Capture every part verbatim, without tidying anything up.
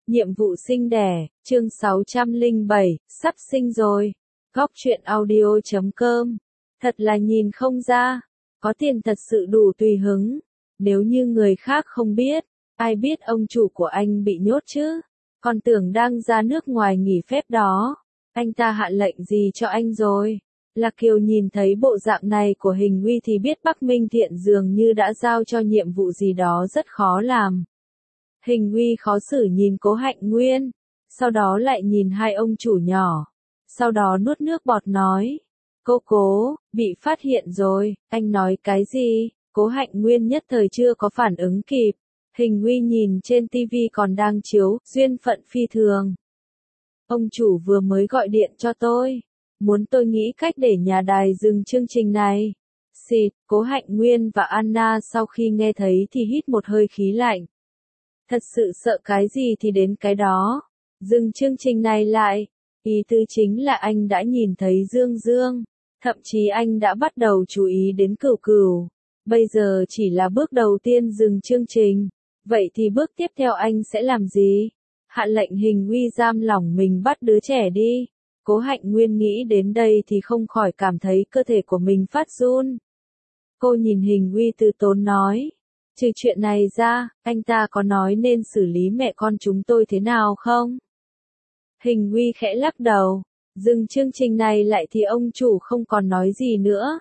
Nhiệm vụ sinh đẻ, chương sáu trăm lẻ bảy, sắp sinh rồi. Góc truyện audio chấm com. Thật là nhìn không ra, có tiền thật sự đủ tùy hứng. Nếu như người khác không biết, ai biết ông chủ của anh bị nhốt chứ? Còn tưởng đang ra nước ngoài nghỉ phép đó. Anh ta hạ lệnh gì cho anh rồi? Lạc Kiều nhìn thấy bộ dạng này của Hình Uy thì biết Bắc Minh Thiện dường như đã giao cho nhiệm vụ gì đó rất khó làm. Hình Uy khó xử nhìn Cố Hạnh Nguyên, sau đó lại nhìn hai ông chủ nhỏ, sau đó nuốt nước bọt nói, cô Cố, bị phát hiện rồi, anh nói cái gì? Cố Hạnh Nguyên nhất thời chưa có phản ứng kịp. Hình Uy nhìn trên tivi còn đang chiếu, duyên phận phi thường. Ông chủ vừa mới gọi điện cho tôi, muốn tôi nghĩ cách để nhà đài dừng chương trình này. Xịt, Cố Hạnh Nguyên và Anna sau khi nghe thấy thì hít một hơi khí lạnh. Thật sự sợ cái gì thì đến cái đó. Dừng chương trình này lại. Ý tứ chính là anh đã nhìn thấy Dương Dương. Thậm chí anh đã bắt đầu chú ý đến Cửu Cửu. Bây giờ chỉ là bước đầu tiên dừng chương trình. Vậy thì bước tiếp theo anh sẽ làm gì? Hạ lệnh Hình Uy giam lỏng mình bắt đứa trẻ đi. Cố Hạnh Nguyên nghĩ đến đây thì không khỏi cảm thấy cơ thể của mình phát run. Cô nhìn Hình Uy từ tốn nói. Trừ chuyện này ra, anh ta có nói nên xử lý mẹ con chúng tôi thế nào không? Hình Uy khẽ lắc đầu. Dừng chương trình này lại thì ông chủ không còn nói gì nữa.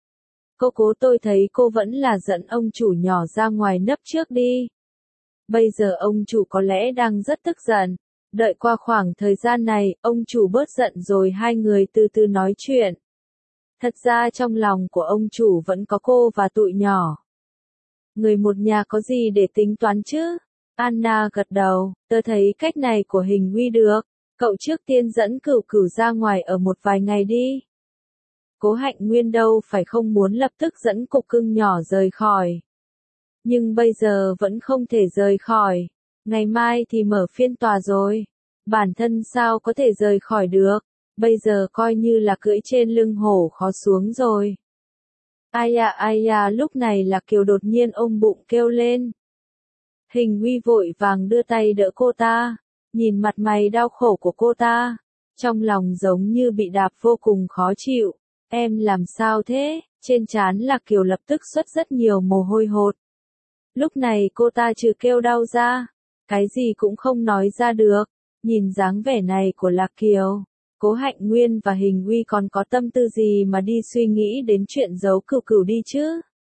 Cô Cố, tôi thấy cô vẫn là dẫn ông chủ nhỏ ra ngoài nấp trước đi. Bây giờ ông chủ có lẽ đang rất tức giận. Đợi qua khoảng thời gian này, ông chủ bớt giận rồi hai người từ từ nói chuyện. Thật ra trong lòng của ông chủ vẫn có cô và tụi nhỏ. Người một nhà có gì để tính toán chứ? Anna gật đầu, tớ thấy cách này của Hình Uy được. Cậu trước tiên dẫn Cửu Cửu ra ngoài ở một vài ngày đi. Cố Hạnh Nguyên đâu phải không muốn lập tức dẫn cục cưng nhỏ rời khỏi. Nhưng bây giờ vẫn không thể rời khỏi. Ngày mai thì mở phiên tòa rồi. Bản thân sao có thể rời khỏi được. Bây giờ coi như là cưỡi trên lưng hổ khó xuống rồi. Ai à ai à, lúc này Lạc Kiều đột nhiên ôm bụng kêu lên. Hình Uy vội vàng đưa tay đỡ cô ta. Nhìn mặt mày đau khổ của cô ta. Trong lòng giống như bị đạp vô cùng khó chịu. Em làm sao thế? Trên trán Lạc Kiều lập tức xuất rất nhiều mồ hôi hột. Lúc này cô ta trừ kêu đau ra. Cái gì cũng không nói ra được. Nhìn dáng vẻ này của Lạc Kiều. Cố Hạnh Nguyên và Hình Uy còn có tâm tư gì mà đi suy nghĩ đến chuyện giấu Cửu Cửu đi chứ?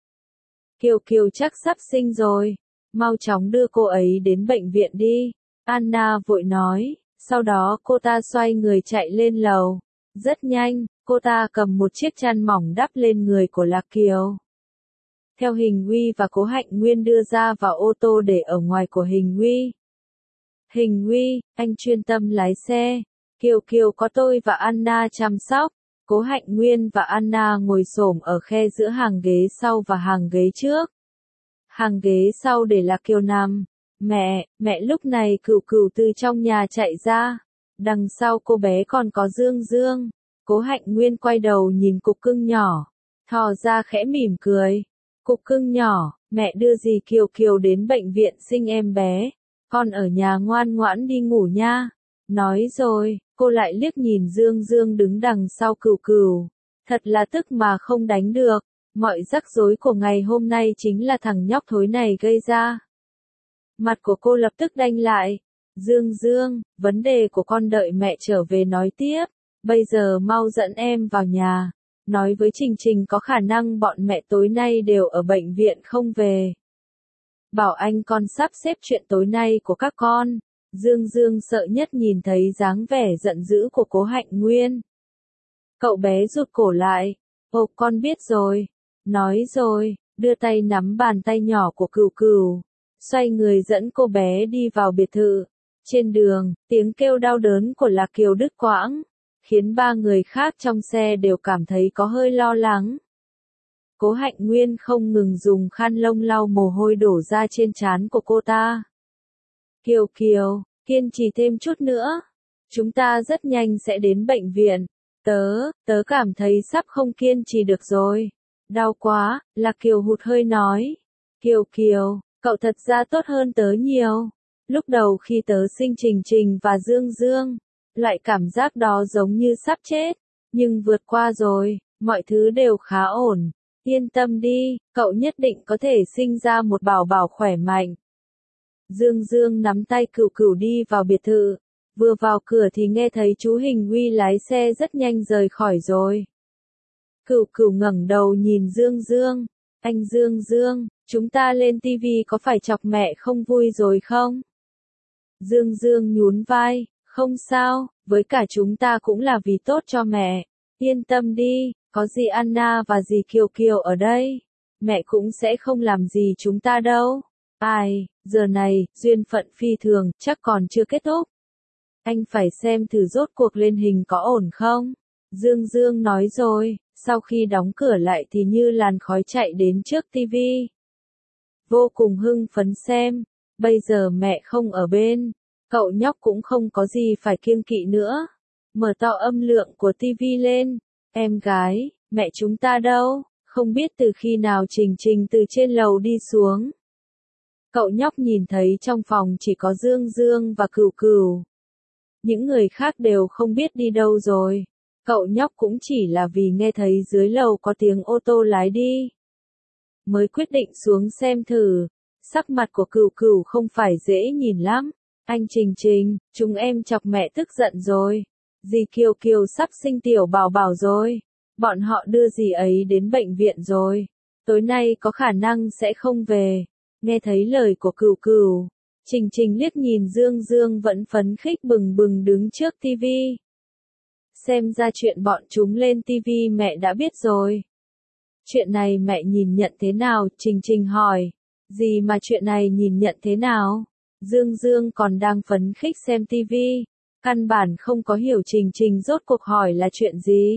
Kiều Kiều chắc sắp sinh rồi. Mau chóng đưa cô ấy đến bệnh viện đi. Anna vội nói. Sau đó cô ta xoay người chạy lên lầu. Rất nhanh, cô ta cầm một chiếc chăn mỏng đắp lên người của Lạc Kiều. Theo Hình Uy và Cố Hạnh Nguyên đưa ra vào ô tô để ở ngoài của Hình Uy. Hình Uy, anh chuyên tâm lái xe. Kiều Kiều có tôi và Anna chăm sóc. Cố Hạnh Nguyên và Anna ngồi xổm ở khe giữa hàng ghế sau và hàng ghế trước. Hàng ghế sau để Lạc Kiều nằm. Mẹ, mẹ lúc này Cửu Cửu từ trong nhà chạy ra. Đằng sau cô bé còn có Dương Dương. Cố Hạnh Nguyên quay đầu nhìn cục cưng nhỏ. Thò ra khẽ mỉm cười. Cục cưng nhỏ, mẹ đưa dì Kiều Kiều đến bệnh viện sinh em bé. Con ở nhà ngoan ngoãn đi ngủ nha. Nói rồi, cô lại liếc nhìn Dương Dương đứng đằng sau Cửu Cửu. Thật là tức mà không đánh được. Mọi rắc rối của ngày hôm nay chính là thằng nhóc thối này gây ra. Mặt của cô lập tức đanh lại. Dương Dương, vấn đề của con đợi mẹ trở về nói tiếp. Bây giờ mau dẫn em vào nhà. Nói với Trình Trình có khả năng bọn mẹ tối nay đều ở bệnh viện không về. Bảo anh con sắp xếp chuyện tối nay của các con. Dương Dương sợ nhất nhìn thấy dáng vẻ giận dữ của Cố Hạnh Nguyên. Cậu bé rụt cổ lại. Ồ, con biết rồi. Nói rồi, đưa tay nắm bàn tay nhỏ của Cửu Cửu. Xoay người dẫn cô bé đi vào biệt thự. Trên đường, tiếng kêu đau đớn của Lạc Kiều đứt quãng. Khiến ba người khác trong xe đều cảm thấy có hơi lo lắng. Cố Hạnh Nguyên không ngừng dùng khăn lông lau mồ hôi đổ ra trên trán của cô ta. Kiều Kiều, kiên trì thêm chút nữa. Chúng ta rất nhanh sẽ đến bệnh viện. Tớ, tớ cảm thấy sắp không kiên trì được rồi. Đau quá, Lạc Kiều hụt hơi nói. Kiều Kiều, cậu thật ra tốt hơn tớ nhiều. Lúc đầu khi tớ sinh Trình Trình và Dương Dương, loại cảm giác đó giống như sắp chết, nhưng vượt qua rồi, mọi thứ đều khá ổn. Yên tâm đi, cậu nhất định có thể sinh ra một bảo bảo khỏe mạnh. Dương Dương nắm tay Cửu Cửu đi vào biệt thự. Vừa vào cửa thì nghe thấy chú Hình Huy lái xe rất nhanh rời khỏi rồi. Cửu Cửu ngẩng đầu nhìn Dương Dương. Anh Dương Dương, chúng ta lên tivi có phải chọc mẹ không vui rồi không? Dương Dương nhún vai, không sao, với cả chúng ta cũng là vì tốt cho mẹ. Yên tâm đi, có gì Anna và dì Kiều Kiều ở đây. Mẹ cũng sẽ không làm gì chúng ta đâu. Ai, giờ này, duyên phận phi thường, chắc còn chưa kết thúc. Anh phải xem thử rốt cuộc lên hình có ổn không? Dương Dương nói rồi, sau khi đóng cửa lại thì như làn khói chạy đến trước tivi. Vô cùng hưng phấn xem, bây giờ mẹ không ở bên, cậu nhóc cũng không có gì phải kiêng kỵ nữa. Mở to âm lượng của tivi lên, em gái, mẹ chúng ta đâu, không biết từ khi nào Trình Trình từ trên lầu đi xuống. Cậu nhóc nhìn thấy trong phòng chỉ có Dương Dương và Cửu Cửu. Những người khác đều không biết đi đâu rồi. Cậu nhóc cũng chỉ là vì nghe thấy dưới lầu có tiếng ô tô lái đi. Mới quyết định xuống xem thử. Sắc mặt của Cửu Cửu không phải dễ nhìn lắm. Anh Trình Trình, chúng em chọc mẹ tức giận rồi. Dì Kiều Kiều sắp sinh tiểu bảo bảo rồi. Bọn họ đưa dì ấy đến bệnh viện rồi. Tối nay có khả năng sẽ không về. Nghe thấy lời của Cửu Cửu, Trình Trình liếc nhìn Dương Dương vẫn phấn khích bừng bừng đứng trước tivi. Xem ra chuyện bọn chúng lên tivi mẹ đã biết rồi. Chuyện này mẹ nhìn nhận thế nào? Trình Trình hỏi. Gì mà chuyện này nhìn nhận thế nào? Dương Dương còn đang phấn khích xem tivi, căn bản không có hiểu Trình Trình rốt cuộc hỏi là chuyện gì.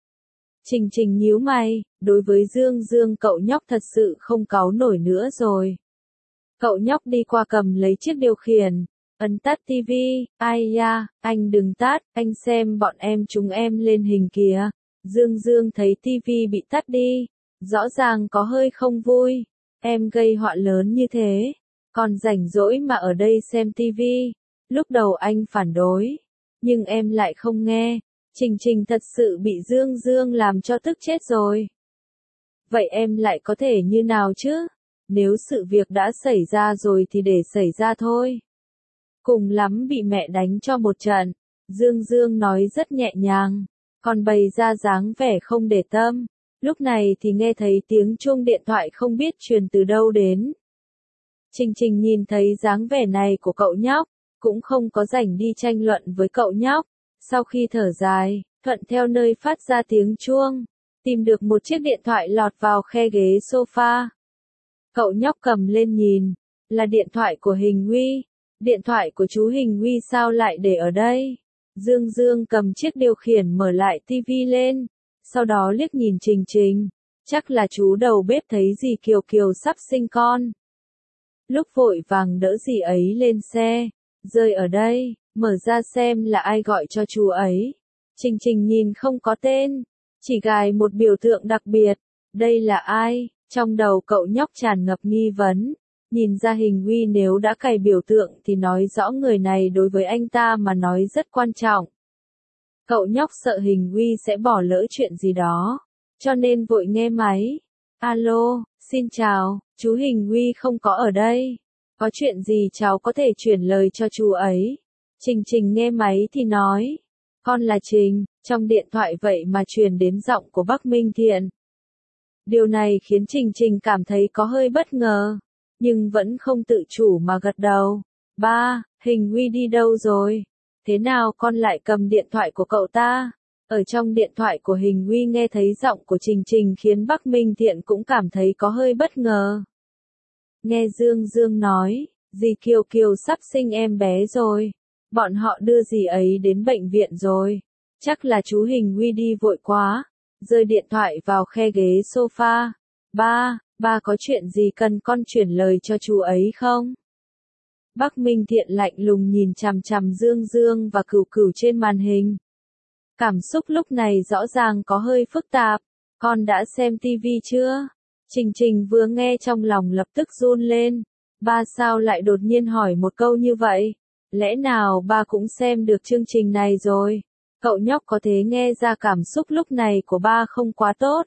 Trình Trình nhíu mày, đối với Dương Dương cậu nhóc thật sự không cáu nổi nữa rồi. Cậu nhóc đi qua cầm lấy chiếc điều khiển, ấn tắt tivi. Ai da, anh đừng tắt, anh xem bọn em chúng em lên hình kìa. Dương Dương thấy tivi bị tắt đi, rõ ràng có hơi không vui. Em gây họa lớn như thế, còn rảnh rỗi mà ở đây xem tivi. Lúc đầu anh phản đối, nhưng em lại không nghe. Trình Trình thật sự bị Dương Dương làm cho tức chết rồi. Vậy em lại có thể như nào chứ? Nếu sự việc đã xảy ra rồi thì để xảy ra thôi. Cùng lắm bị mẹ đánh cho một trận. Dương Dương nói rất nhẹ nhàng, còn bày ra dáng vẻ không để tâm. Lúc này thì nghe thấy tiếng chuông điện thoại không biết truyền từ đâu đến. Trình Trình nhìn thấy dáng vẻ này của cậu nhóc, cũng không có rảnh đi tranh luận với cậu nhóc. Sau khi thở dài, thuận theo nơi phát ra tiếng chuông, tìm được một chiếc điện thoại lọt vào khe ghế sofa. Cậu nhóc cầm lên nhìn, là điện thoại của Hình Huy. Điện thoại của chú Hình Huy sao lại để ở đây? Dương Dương cầm chiếc điều khiển mở lại tivi lên, sau đó liếc nhìn Trình Trình. Chắc là chú đầu bếp thấy dì Kiều Kiều sắp sinh con. Lúc vội vàng đỡ dì ấy lên xe, rơi ở đây, mở ra xem là ai gọi cho chú ấy. Trình Trình nhìn không có tên, chỉ gài một biểu tượng đặc biệt. Đây là ai? Trong đầu cậu nhóc tràn ngập nghi vấn. Nhìn ra Hình Huy nếu đã cài biểu tượng thì nói rõ người này đối với anh ta mà nói rất quan trọng. Cậu nhóc sợ Hình Huy sẽ bỏ lỡ chuyện gì đó, cho nên vội nghe máy. Alo, xin chào, chú Hình Huy không có ở đây. Có chuyện gì cháu có thể chuyển lời cho chú ấy? Trình Trình nghe máy thì nói. Con là Trình, trong điện thoại vậy mà truyền đến giọng của Bắc Minh Thiện. Điều này khiến Trình Trình cảm thấy có hơi bất ngờ, nhưng vẫn không tự chủ mà gật đầu. Ba, Hình Huy đi đâu rồi? Thế nào con lại cầm điện thoại của cậu ta? Ở trong điện thoại của Hình Huy nghe thấy giọng của Trình Trình khiến Bắc Minh Thiện cũng cảm thấy có hơi bất ngờ. Nghe Dương Dương nói, dì Kiều Kiều sắp sinh em bé rồi. Bọn họ đưa dì ấy đến bệnh viện rồi. Chắc là chú Hình Huy đi vội quá, rơi điện thoại vào khe ghế sofa. Ba, ba có chuyện gì cần con chuyển lời cho chú ấy không? Bắc Minh Thiện lạnh lùng nhìn chằm chằm Dương Dương và Cửu Cửu trên màn hình. Cảm xúc lúc này rõ ràng có hơi phức tạp. Con đã xem tivi chưa? Trình Trình vừa nghe trong lòng lập tức run lên. Ba sao lại đột nhiên hỏi một câu như vậy? Lẽ nào ba cũng xem được chương trình này rồi? Cậu nhóc có thể nghe ra cảm xúc lúc này của ba không quá tốt.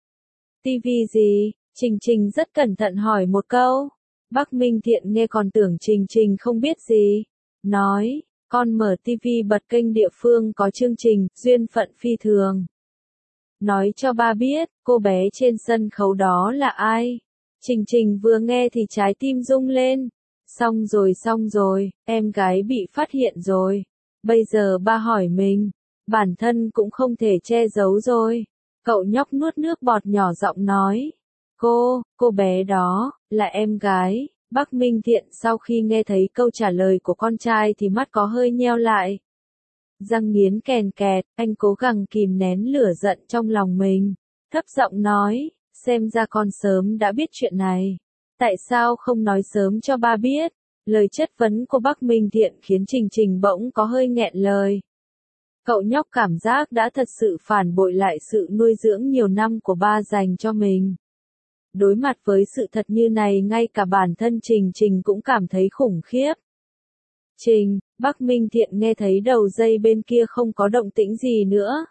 Tivi gì? Trình Trình rất cẩn thận hỏi một câu. Bắc Minh Thiện nghe còn tưởng Trình Trình không biết gì. Nói, con mở tivi bật kênh địa phương có chương trình, duyên phận phi thường. Nói cho ba biết, cô bé trên sân khấu đó là ai? Trình Trình vừa nghe thì trái tim rung lên. Xong rồi xong rồi, em gái bị phát hiện rồi. Bây giờ ba hỏi mình, bản thân cũng không thể che giấu rồi. Cậu nhóc nuốt nước bọt nhỏ giọng nói. Cô, cô bé đó, là em gái. Bắc Minh Thiện sau khi nghe thấy câu trả lời của con trai thì mắt có hơi nheo lại. Răng nghiến kèn kẹt, anh cố gắng kìm nén lửa giận trong lòng mình. Thấp giọng nói, xem ra con sớm đã biết chuyện này. Tại sao không nói sớm cho ba biết? Lời chất vấn của Bắc Minh Thiện khiến Trình Trình bỗng có hơi nghẹn lời. Cậu nhóc cảm giác đã thật sự phản bội lại sự nuôi dưỡng nhiều năm của ba dành cho mình. Đối mặt với sự thật như này ngay cả bản thân Trình Trình cũng cảm thấy khủng khiếp. Trình, Bắc Minh Thiện nghe thấy đầu dây bên kia không có động tĩnh gì nữa.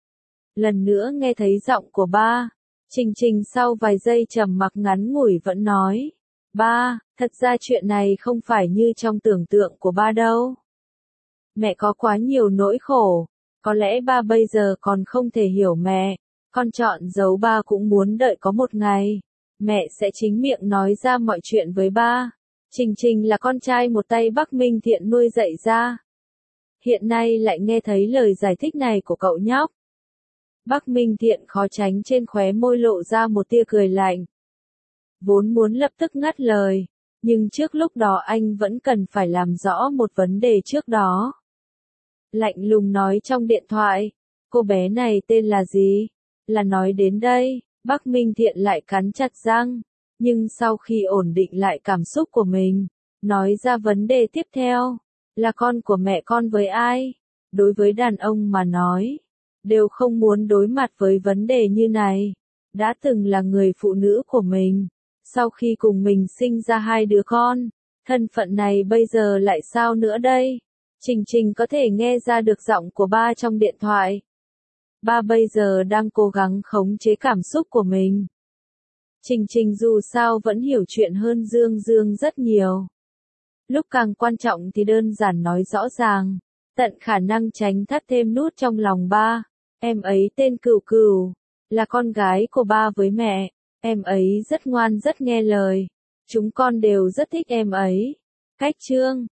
Lần nữa nghe thấy giọng của ba. Trình Trình sau vài giây trầm mặc ngắn ngủi vẫn nói. Ba, thật ra chuyện này không phải như trong tưởng tượng của ba đâu. Mẹ có quá nhiều nỗi khổ. Có lẽ ba bây giờ còn không thể hiểu mẹ. Con chọn giấu ba cũng muốn đợi có một ngày. Mẹ sẽ chính miệng nói ra mọi chuyện với ba. Trình Trình là con trai một tay Bắc Minh Thiện nuôi dạy ra. Hiện nay lại nghe thấy lời giải thích này của cậu nhóc. Bắc Minh Thiện khó tránh trên khóe môi lộ ra một tia cười lạnh. Vốn muốn lập tức ngắt lời, nhưng trước lúc đó anh vẫn cần phải làm rõ một vấn đề trước đó. Lạnh lùng nói trong điện thoại, cô bé này tên là gì? Là nói đến đây, Bắc Minh Thiện lại cắn chặt răng, nhưng sau khi ổn định lại cảm xúc của mình, nói ra vấn đề tiếp theo, là con của mẹ con với ai? Đối với đàn ông mà nói, đều không muốn đối mặt với vấn đề như này. Đã từng là người phụ nữ của mình, sau khi cùng mình sinh ra hai đứa con, thân phận này bây giờ lại sao nữa đây? Trình Trình có thể nghe ra được giọng của ba trong điện thoại. Ba bây giờ đang cố gắng khống chế cảm xúc của mình. Trình Trình dù sao vẫn hiểu chuyện hơn Dương Dương rất nhiều. Lúc càng quan trọng thì đơn giản nói rõ ràng, tận khả năng tránh thắt thêm nút trong lòng ba. Em ấy tên Cửu Cửu, là con gái của ba với mẹ. Em ấy rất ngoan rất nghe lời. Chúng con đều rất thích em ấy. Cách chương